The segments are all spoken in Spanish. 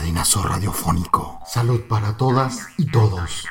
cadenazo radiofónico. Salud para todas y todos.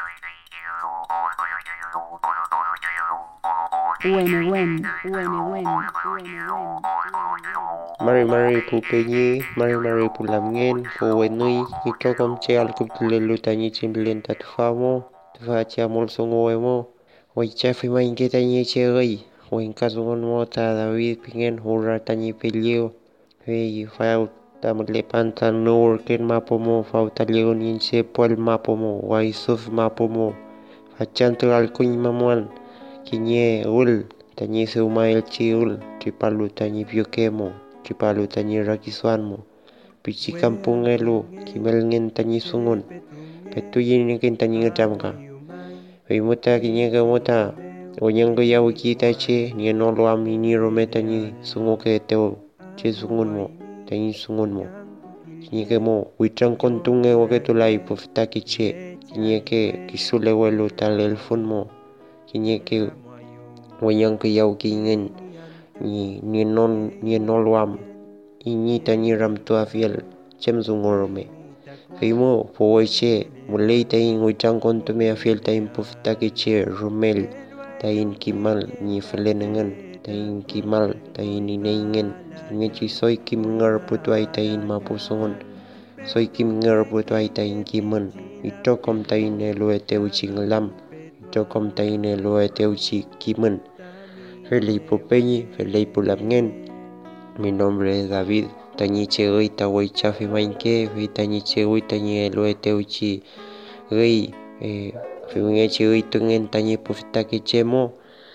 Mari pupenyi, mari pulamngen, kowenui, ito komche alkuplelu tanyi chimbilen tatfamo, tfacha molsongoemo, waichafi mainge tanyi chegay, wainkasungon mota David pingen hurra tanyi pelio, hey fau tamlepan tan worken mapomo, fau talion inche pol mapomo, waisuf mapomo, fachanto alkuny mamuan, kinye ul, tanyi seumael chiul, tripalu tanyi piokemo. Cipalu tanyi rakisuanmo, pichi kampung elu, kimel ngin tanyi sungun, petuyin ngin tanyi ngedamka. Wimuta kinyega muta, onyang gaya wikita che, nienolo amini rome tanyi sungu ke teo, che sungunmo, tanyi sungunmo. Kinyega mo, witrang kontunge waketulai pufitaki che, kinyeke kisule welu tal elfunmo, kinyeke onyang gaya wikingin, ni nolwam inyi tanyi ram tua fiel chem zungorome fimo poche mulei tain uitang kontume fiel tain pufta che rumel tain kimal ni felenengen tain kimal tain inen ngechi soy kim ngar putuai tain mapusongon soy kim ngar putuai tain kimen ito kom tain eluete uchi nglam ito kom tain eluete uchi kimen. Feliz Pupeñi, Feliz Pulamngen. Mi nombre es David. Tañi chegui tawai chafi mainke, fi tañi chegui tañi eluete uchi gui, fi chegui tungen tañi pufitaki chemo.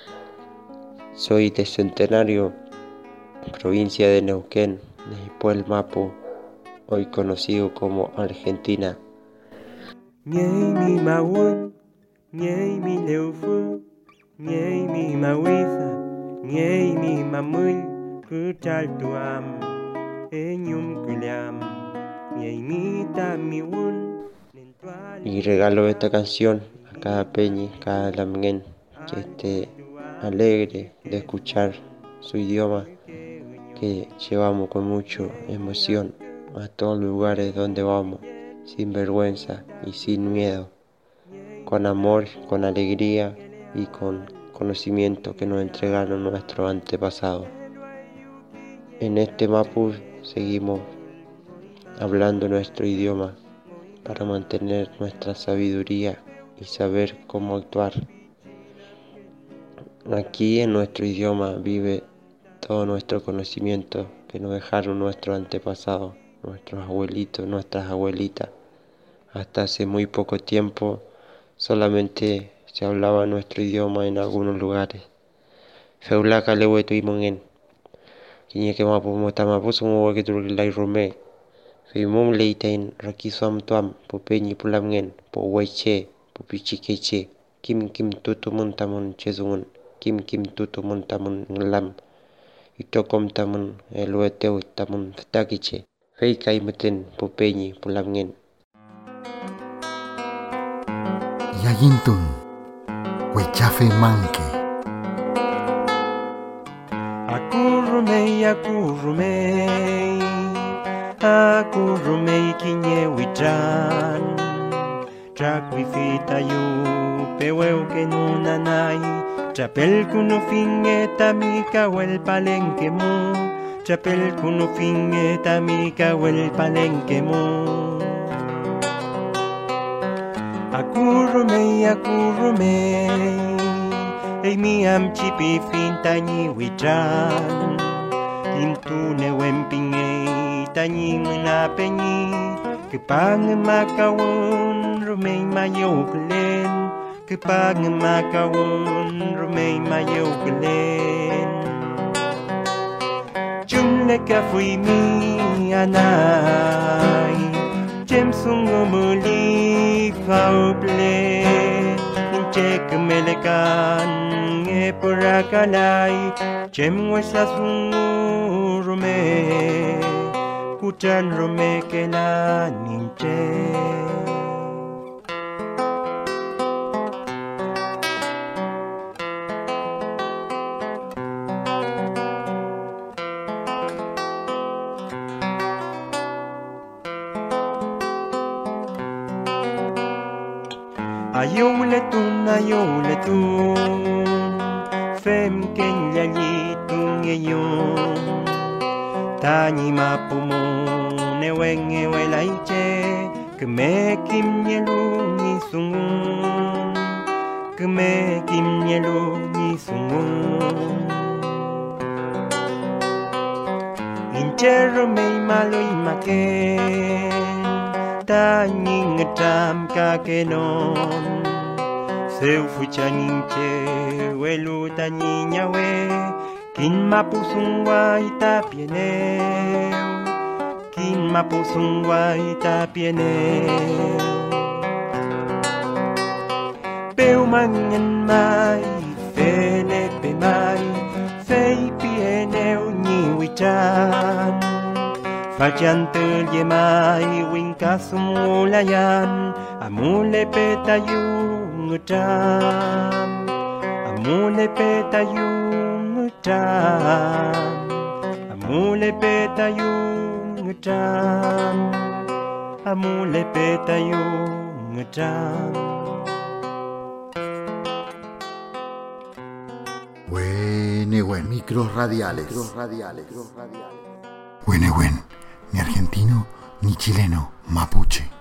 Soy de Centenario, provincia de Neuquén, Puel Mapo, hoy conocido como Argentina. Nhei mi mawun, nhei mi leufu, nhei mi mawisa, nhei mi mamul, kuchal tuam, enyum kuliam, nhei mi tamiwun. Y regalo esta canción a cada peñi, cada lamngen que esté alegre de escuchar su idioma que llevamos con mucha emoción a todos los lugares donde vamos, sin vergüenza y sin miedo, con amor, con alegría y con conocimiento que nos entregaron nuestros antepasados. En este Mapu seguimos hablando nuestro idioma para mantener nuestra sabiduría y saber cómo actuar. Aquí en nuestro idioma vive todo nuestro conocimiento que nos dejaron nuestros antepasados, nuestros abuelitos, nuestras abuelitas. Hasta hace muy poco tiempo solamente se hablaba nuestro idioma en algunos lugares. Feulaka lewe tuimongen. Kinyeke mapu motamapu sumo que turlai rume. Feimum leitain rakisuam tuam pupeñi pulamngen po weche pupichikeche kim tutumun tamun chezungun kim tutumun tamun nglam itokom tamun elueteu tamun ftakiche feikai meten pupeñi pulamngen. Yayintun, Huichafe Manque. Akurumei kinye witran Trak wifita yu peweu que nunanai Chapel kuno fingeta mika wel palenque mu Chapel kuno fingeta mika wel palenque mu Akurumei Ei mi am chipi fintañi witran Intune wempingei tañing na peñi Kepang makawon rumei mayoklen Kepang makawon rumei mayoklen Chumle ka fui mi anay Chem sungo muli kauple Inchek melekan e purakalay Chem wesa sungo rume Kuchan rume que la ninche ayuletun fem ken yalitun eyon tani mapumo newen ewelaiche keme kim yelu ni sungun keme kim yelu ni sungun inchero me maloi maken tani ngatam kakenon seu fuchaninche welu tani nyawe kin mapusungwa itapieneu kin mapusungwa itapieneu peu mangen mai felepe mai fei pieneu ni wichan Faciante yemai winkasum ulayan amule petayung utam amule petayung utam amule petayung utam amule petayung utam Buen, micros radiales. Buen, ni argentino ni chileno, mapuche.